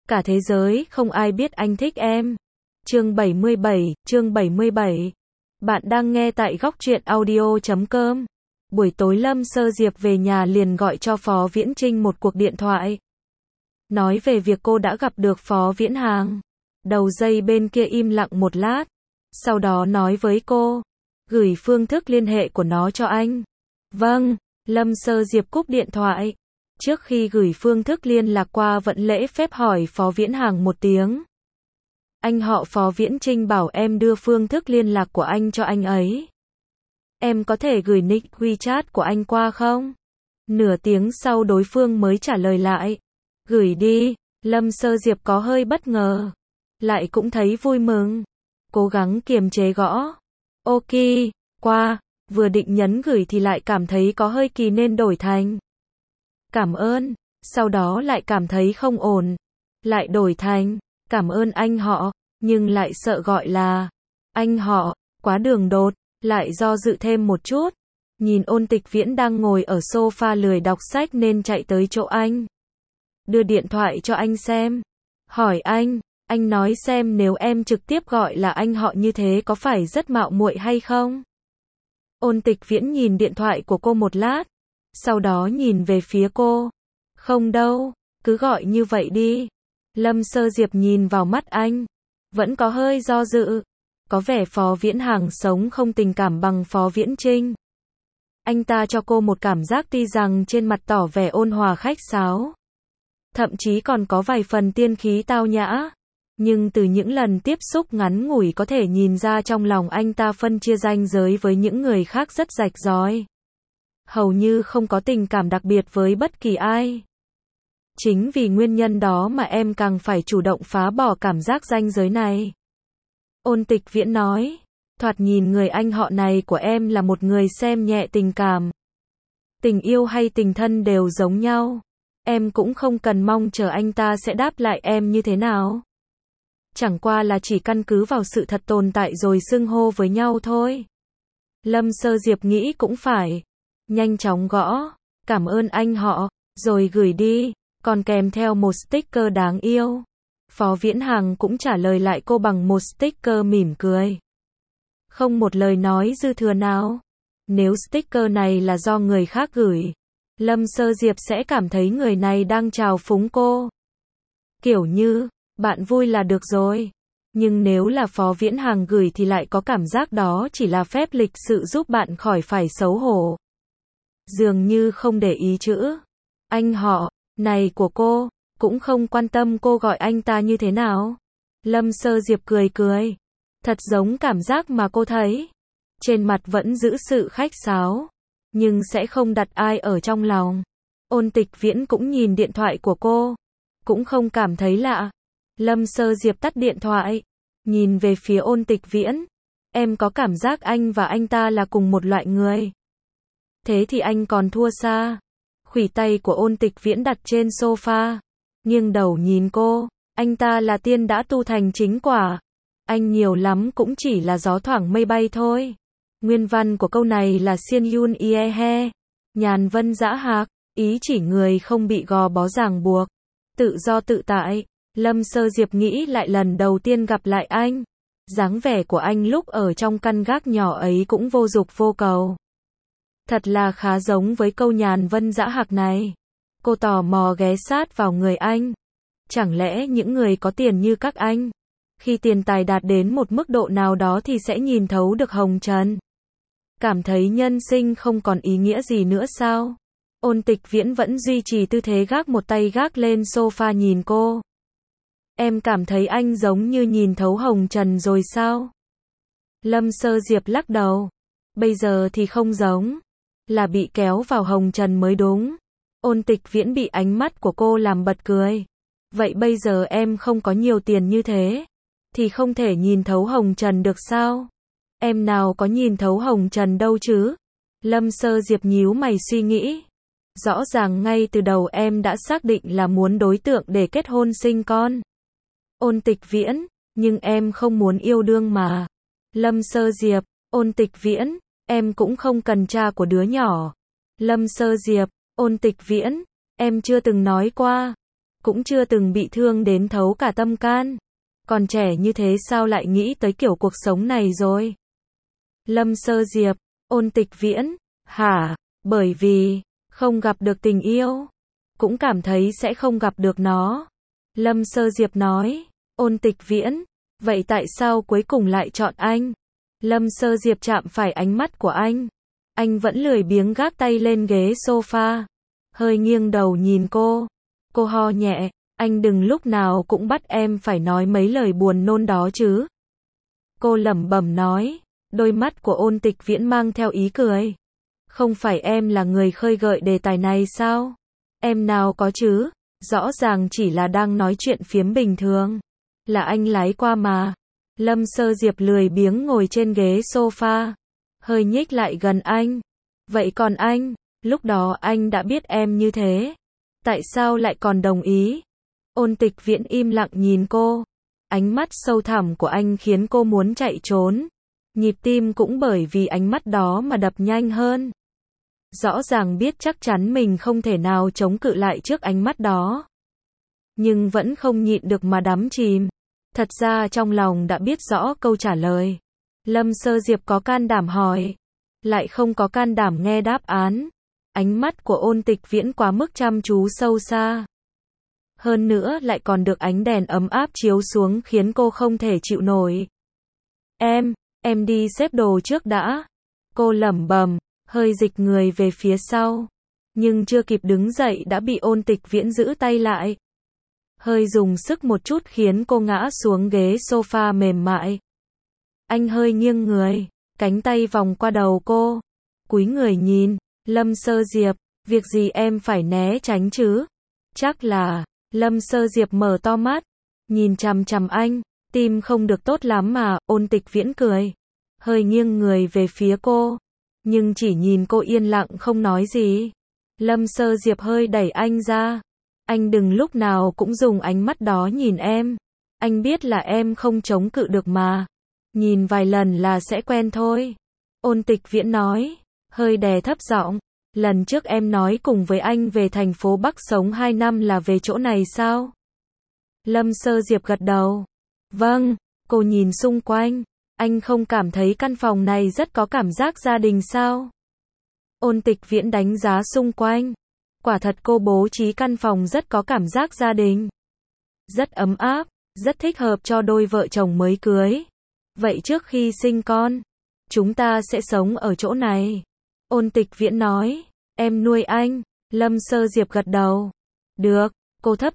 Cả thế giới không ai biết anh thích em. Chương 77. Bạn đang nghe tại góc truyện audio.com. Buổi tối Lâm Sơ Diệp về nhà liền gọi cho Phó Viễn Trinh một cuộc điện thoại. Nói về việc cô đã gặp được Phó Viễn Hàng. Đầu dây bên kia im lặng một lát. Sau đó nói với cô. Gửi phương thức liên hệ của nó cho anh. Vâng, Lâm Sơ Diệp cúp điện thoại. Trước khi gửi phương thức liên lạc qua vẫn lễ phép hỏi Phó Viễn Hàng một tiếng. Anh họ Phó Viễn Trinh bảo em đưa phương thức liên lạc của anh cho anh ấy. Em có thể gửi nick WeChat của anh qua không? Nửa tiếng sau đối phương mới trả lời lại. Gửi đi. Lâm Sơ Diệp có hơi bất ngờ. Lại cũng thấy vui mừng. Cố gắng kiềm chế gõ. Ok, qua. Vừa định nhấn gửi thì lại cảm thấy có hơi kỳ nên đổi thành cảm ơn. Sau đó lại cảm thấy không ổn. Lại đổi thành cảm ơn anh họ. Nhưng lại sợ gọi là anh họ. Quá đường đột. Lại do dự thêm một chút. Nhìn Ôn Tịch Viễn đang ngồi ở sofa lười đọc sách nên chạy tới chỗ anh. Đưa điện thoại cho anh xem. Hỏi anh nói xem nếu em trực tiếp gọi là anh họ như thế có phải rất mạo muội hay không? Ôn Tịch Viễn nhìn điện thoại của cô một lát. Sau đó nhìn về phía cô. Không đâu, cứ gọi như vậy đi. Lâm Sơ Diệp nhìn vào mắt anh. Vẫn có hơi do dự. Có vẻ Phó Viễn Hàng sống không tình cảm bằng Phó Viễn Trinh. Anh ta cho cô một cảm giác tuy rằng trên mặt tỏ vẻ ôn hòa khách sáo. Thậm chí còn có vài phần tiên khí tao nhã. Nhưng từ những lần tiếp xúc ngắn ngủi có thể nhìn ra trong lòng anh ta phân chia ranh giới với những người khác rất rạch ròi. Hầu như không có tình cảm đặc biệt với bất kỳ ai. Chính vì nguyên nhân đó mà em càng phải chủ động phá bỏ cảm giác ranh giới này. Ôn Tịch Viễn nói, thoạt nhìn người anh họ này của em là một người xem nhẹ tình cảm. Tình yêu hay tình thân đều giống nhau. Em cũng không cần mong chờ anh ta sẽ đáp lại em như thế nào. Chẳng qua là chỉ căn cứ vào sự thật tồn tại rồi xưng hô với nhau thôi. Lâm Sơ Diệp nghĩ cũng phải. Nhanh chóng gõ, cảm ơn anh họ, rồi gửi đi, còn kèm theo một sticker đáng yêu. Phó Viễn Hàng cũng trả lời lại cô bằng một sticker mỉm cười. Không một lời nói dư thừa nào. Nếu sticker này là do người khác gửi, Lâm Sơ Diệp sẽ cảm thấy người này đang trào phúng cô. Kiểu như, bạn vui là được rồi. Nhưng nếu là Phó Viễn Hàng gửi thì lại có cảm giác đó chỉ là phép lịch sự giúp bạn khỏi phải xấu hổ. Dường như không để ý chữ anh họ này của cô, cũng không quan tâm cô gọi anh ta như thế nào. Lâm Sơ Diệp cười. Thật giống cảm giác mà cô thấy. Trên mặt vẫn giữ sự khách sáo, nhưng sẽ không đặt ai ở trong lòng. Ôn Tịch Viễn cũng nhìn điện thoại của cô, cũng không cảm thấy lạ. Lâm Sơ Diệp tắt điện thoại, nhìn về phía Ôn Tịch Viễn. Em có cảm giác anh và anh ta là cùng một loại người. Thế thì anh còn thua xa. Khuỷu tay của Ôn Tịch Viễn đặt trên sofa, nghiêng đầu nhìn cô. Anh ta là tiên đã tu thành chính quả. Anh nhiều lắm cũng chỉ là gió thoảng mây bay thôi. Nguyên văn của câu này là Xiên Yun Ie He. Nhàn vân dã hạc, ý chỉ người không bị gò bó ràng buộc. Tự do tự tại. Lâm Sơ Diệp nghĩ lại lần đầu tiên gặp lại anh. Dáng vẻ của anh lúc ở trong căn gác nhỏ ấy cũng vô dục vô cầu. Thật là khá giống với câu nhàn vân dã hạc này. Cô tò mò ghé sát vào người anh. Chẳng lẽ những người có tiền như các anh, khi tiền tài đạt đến một mức độ nào đó thì sẽ nhìn thấu được hồng trần? Cảm thấy nhân sinh không còn ý nghĩa gì nữa sao? Ôn Tịch Viễn vẫn duy trì tư thế gác một tay gác lên sofa nhìn cô. Em cảm thấy anh giống như nhìn thấu hồng trần rồi sao? Lâm Sơ Diệp lắc đầu. Bây giờ thì không giống. Là bị kéo vào hồng trần mới đúng. Ôn Tịch Viễn bị ánh mắt của cô làm bật cười. Vậy bây giờ em không có nhiều tiền như thế, thì không thể nhìn thấu hồng trần được sao? Em nào có nhìn thấu hồng trần đâu chứ? Lâm Sơ Diệp nhíu mày suy nghĩ. Rõ ràng ngay từ đầu em đã xác định là muốn đối tượng để kết hôn sinh con. Ôn Tịch Viễn, nhưng em không muốn yêu đương mà. Lâm Sơ Diệp, Ôn Tịch Viễn, em cũng không cần cha của đứa nhỏ. Lâm Sơ Diệp, Ôn Tịch Viễn, em chưa từng nói qua. cũng chưa từng bị thương đến thấu cả tâm can. Còn trẻ như thế sao lại nghĩ tới kiểu cuộc sống này rồi? Lâm Sơ Diệp, Ôn Tịch Viễn, hả? Bởi vì, không gặp được tình yêu, cũng cảm thấy sẽ không gặp được nó. Lâm Sơ Diệp nói, Ôn Tịch Viễn, vậy tại sao cuối cùng lại chọn anh? Lâm Sơ Diệp chạm phải ánh mắt của anh. Anh vẫn lười biếng gác tay lên ghế sofa, hơi nghiêng đầu nhìn cô. Cô ho nhẹ, anh đừng lúc nào cũng bắt em phải nói mấy lời buồn nôn đó chứ. Cô lẩm bẩm nói, đôi mắt của Ôn Tịch Viễn mang theo ý cười. Không phải em là người khơi gợi đề tài này sao? Em nào có chứ, rõ ràng chỉ là đang nói chuyện phiếm bình thường. Là anh lái qua mà. Lâm Sơ Diệp lười biếng ngồi trên ghế sofa, hơi nhích lại gần anh. Vậy còn anh, lúc đó anh đã biết em như thế, tại sao lại còn đồng ý? Ôn Tịch Viễn im lặng nhìn cô. Ánh mắt sâu thẳm của anh khiến cô muốn chạy trốn. Nhịp tim cũng bởi vì ánh mắt đó mà đập nhanh hơn. Rõ ràng biết chắc chắn mình không thể nào chống cự lại trước ánh mắt đó, nhưng vẫn không nhịn được mà đắm chìm. Thật ra trong lòng đã biết rõ câu trả lời. Lâm Sơ Diệp có can đảm hỏi, lại không có can đảm nghe đáp án. Ánh mắt của Ôn Tịch Viễn quá mức chăm chú sâu xa. Hơn nữa lại còn được ánh đèn ấm áp chiếu xuống khiến cô không thể chịu nổi. Em đi xếp đồ trước đã. Cô lẩm bẩm, hơi dịch người về phía sau. Nhưng chưa kịp đứng dậy đã bị Ôn Tịch Viễn giữ tay lại. Hơi dùng sức một chút khiến cô ngã xuống ghế sofa mềm mại. Anh hơi nghiêng người, cánh tay vòng qua đầu cô. Cúi người nhìn, Lâm Sơ Diệp, việc gì em phải né tránh chứ? Chắc là, Lâm Sơ Diệp mở to mắt, nhìn chằm chằm anh, tim không được tốt lắm mà. Ôn Tịch Viễn cười, hơi nghiêng người về phía cô, nhưng chỉ nhìn cô yên lặng không nói gì. Lâm Sơ Diệp hơi đẩy anh ra. Anh đừng lúc nào cũng dùng ánh mắt đó nhìn em. Anh biết là em không chống cự được mà. Nhìn vài lần là sẽ quen thôi. Ôn Tịch Viễn nói, hơi đè thấp giọng. Lần trước em nói cùng với anh về thành phố Bắc sống 2 năm là về chỗ này sao? Lâm Sơ Diệp gật đầu. Vâng, cô nhìn xung quanh. Anh không cảm thấy căn phòng này rất có cảm giác gia đình sao? Ôn Tịch Viễn đánh giá xung quanh. Quả thật cô bố trí căn phòng rất có cảm giác gia đình. Rất ấm áp, rất thích hợp cho đôi vợ chồng mới cưới. Vậy trước khi sinh con, chúng ta sẽ sống ở chỗ này. Ôn Tịch Viễn nói, em nuôi anh. Lâm Sơ Diệp gật đầu. Được, cô thấp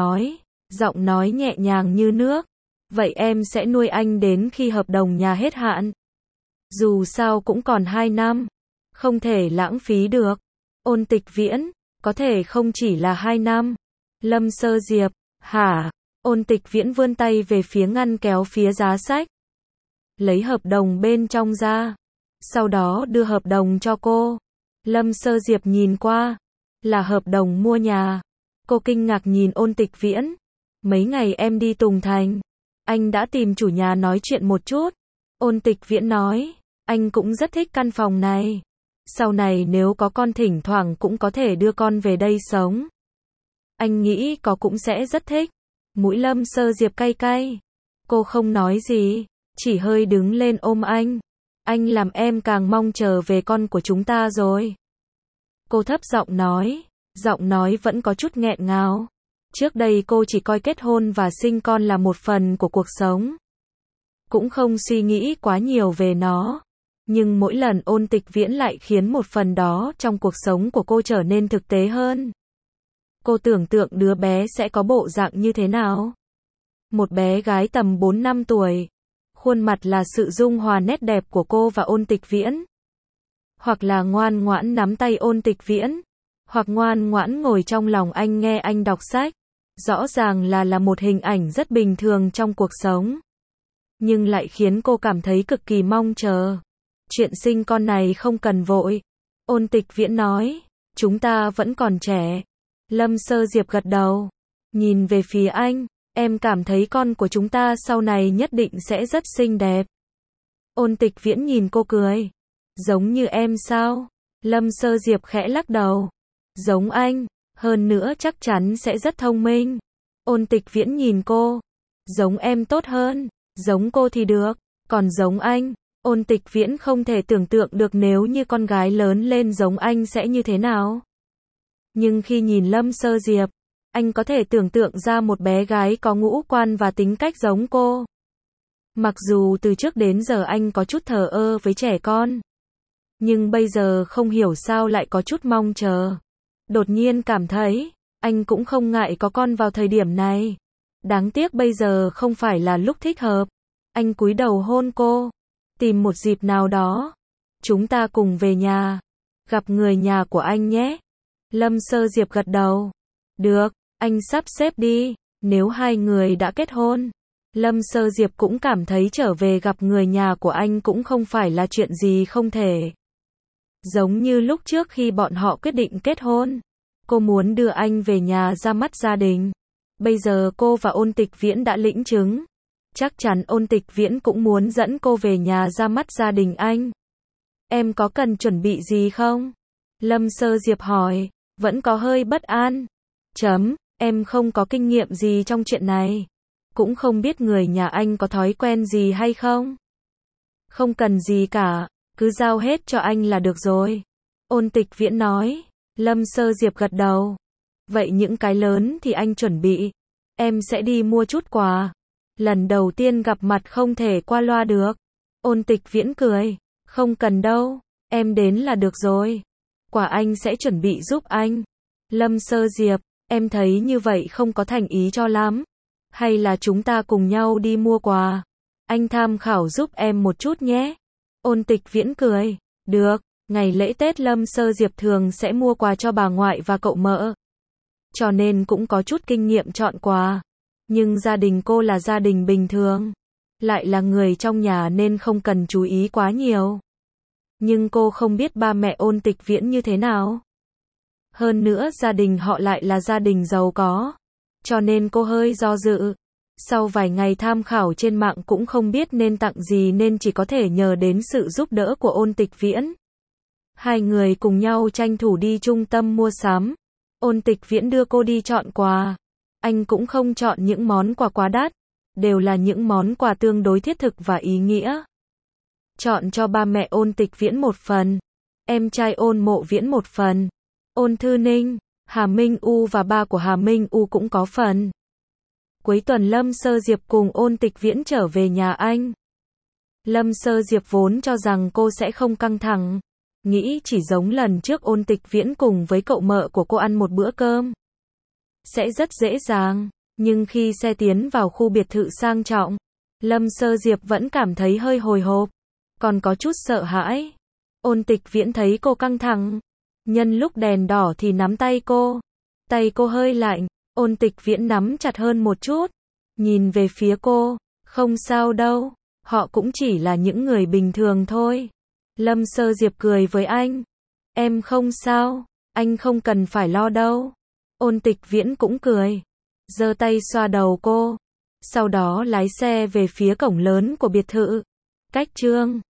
giọng nói nhẹ nhàng như nước. Vậy em sẽ nuôi anh đến khi hợp đồng nhà hết hạn. Dù sao cũng còn 2 năm, không thể lãng phí được. Ôn Tịch Viễn, có thể không chỉ là 2 năm. Lâm Sơ Diệp, hả? Ôn Tịch Viễn vươn tay về phía ngăn kéo phía giá sách, lấy hợp đồng bên trong ra, sau đó đưa hợp đồng cho cô. Lâm Sơ Diệp nhìn qua, là hợp đồng mua nhà. Cô kinh ngạc nhìn Ôn Tịch Viễn. Mấy ngày em đi Tùng Thành, anh đã tìm chủ nhà nói chuyện một chút. Ôn Tịch Viễn nói, anh cũng rất thích căn phòng này. Sau này nếu có con thỉnh thoảng cũng có thể đưa con về đây sống. Anh nghĩ có cũng sẽ rất thích. Mũi Lâm Sơ Diệp cay cay. Cô không nói gì, chỉ hơi đứng lên ôm anh. Anh làm em càng mong chờ về con của chúng ta rồi. Cô thấp giọng nói vẫn có chút nghẹn ngào. Trước đây cô chỉ coi kết hôn và sinh con là một phần của cuộc sống, cũng không suy nghĩ quá nhiều về nó. Nhưng mỗi lần Ôn Tịch Viễn lại khiến một phần đó trong cuộc sống của cô trở nên thực tế hơn. Cô tưởng tượng đứa bé sẽ có bộ dạng như thế nào. Một bé gái tầm 4 năm tuổi. Khuôn mặt là sự dung hòa nét đẹp của cô và Ôn Tịch Viễn. Hoặc là ngoan ngoãn nắm tay Ôn Tịch Viễn, hoặc ngoan ngoãn ngồi trong lòng anh nghe anh đọc sách. Rõ ràng là một hình ảnh rất bình thường trong cuộc sống, nhưng lại khiến cô cảm thấy cực kỳ mong chờ. Chuyện sinh con này không cần vội. Ôn Tịch Viễn nói, chúng ta vẫn còn trẻ. Lâm Sơ Diệp gật đầu, nhìn về phía anh, em cảm thấy con của chúng ta sau này nhất định sẽ rất xinh đẹp. Ôn Tịch Viễn nhìn cô cười, giống như em sao? Lâm Sơ Diệp khẽ lắc đầu, giống anh, Hơn nữa chắc chắn sẽ rất thông minh. Ôn Tịch Viễn nhìn cô. Giống em tốt hơn. Giống cô thì được. Còn giống anh. Ôn Tịch Viễn không thể tưởng tượng được nếu như con gái lớn lên giống anh sẽ như thế nào. Nhưng khi nhìn Lâm Sơ Diệp, anh có thể tưởng tượng ra một bé gái có ngũ quan và tính cách giống cô. Mặc dù từ trước đến giờ anh có chút thờ ơ với trẻ con, nhưng bây giờ không hiểu sao lại có chút mong chờ. Đột nhiên cảm thấy, anh cũng không ngại có con vào thời điểm này. Đáng tiếc bây giờ không phải là lúc thích hợp. Anh cúi đầu hôn cô. Tìm một dịp nào đó, chúng ta cùng về nhà, gặp người nhà của anh nhé. Lâm Sơ Diệp gật đầu. Được, anh sắp xếp đi. Nếu hai người đã kết hôn, Lâm Sơ Diệp cũng cảm thấy trở về gặp người nhà của anh cũng không phải là chuyện gì không thể. Giống như lúc trước khi bọn họ quyết định kết hôn, cô muốn đưa anh về nhà ra mắt gia đình. Bây giờ cô và Ôn Tịch Viễn đã lĩnh chứng. Chắc chắn Ôn Tịch Viễn cũng muốn dẫn cô về nhà ra mắt gia đình anh. Em có cần chuẩn bị gì không? Lâm Sơ Diệp hỏi, vẫn có hơi bất an. Em không có kinh nghiệm gì trong chuyện này. Cũng không biết người nhà anh có thói quen gì hay không. Không cần gì cả, cứ giao hết cho anh là được rồi. Ôn Tịch Viễn nói. Lâm Sơ Diệp gật đầu. Vậy những cái lớn thì anh chuẩn bị. Em sẽ đi mua chút quà. Lần đầu tiên gặp mặt không thể qua loa được. Ôn Tịch Viễn cười. Không cần đâu, em đến là được rồi. Quà anh sẽ chuẩn bị giúp anh. Lâm Sơ Diệp, em thấy như vậy không có thành ý cho lắm. Hay là chúng ta cùng nhau đi mua quà? Anh tham khảo giúp em một chút nhé. Ôn Tịch Viễn cười. Được, ngày lễ Tết Lâm Sơ Diệp thường sẽ mua quà cho bà ngoại và cậu mợ. Cho nên cũng có chút kinh nghiệm chọn quà. Nhưng gia đình cô là gia đình bình thường. Lại là người trong nhà nên không cần chú ý quá nhiều. Nhưng cô không biết ba mẹ Ôn Tịch Viễn như thế nào. Hơn nữa gia đình họ lại là gia đình giàu có. Cho nên cô hơi do dự. Sau vài ngày tham khảo trên mạng cũng không biết nên tặng gì nên chỉ có thể nhờ đến sự giúp đỡ của Ôn Tịch Viễn. Hai người cùng nhau tranh thủ đi trung tâm mua sắm. Ôn Tịch Viễn đưa cô đi chọn quà. Anh cũng không chọn những món quà quá đắt. Đều là những món quà tương đối thiết thực và ý nghĩa. Chọn cho ba mẹ Ôn Tịch Viễn một phần. Em trai Ôn Mộ Viễn một phần. Ôn Thư Ninh, Hà Minh U và ba của Hà Minh U cũng có phần. Cuối tuần Lâm Sơ Diệp cùng Ôn Tịch Viễn trở về nhà anh. Lâm Sơ Diệp vốn cho rằng cô sẽ không căng thẳng. Nghĩ chỉ giống lần trước Ôn Tịch Viễn cùng với cậu mợ của cô ăn một bữa cơm. Sẽ rất dễ dàng. Nhưng khi xe tiến vào khu biệt thự sang trọng, Lâm Sơ Diệp vẫn cảm thấy hơi hồi hộp. Còn có chút sợ hãi. Ôn Tịch Viễn thấy cô căng thẳng. Nhân lúc đèn đỏ thì nắm tay cô. Tay cô hơi lạnh. Ôn Tịch Viễn nắm chặt hơn một chút. Nhìn về phía cô. Không sao đâu. Họ cũng chỉ là những người bình thường thôi. Lâm Sơ Diệp cười với anh. Em không sao. Anh không cần phải lo đâu. Ôn Tịch Viễn cũng cười. Giơ tay xoa đầu cô. Sau đó lái xe về phía cổng lớn của biệt thự. Cách chương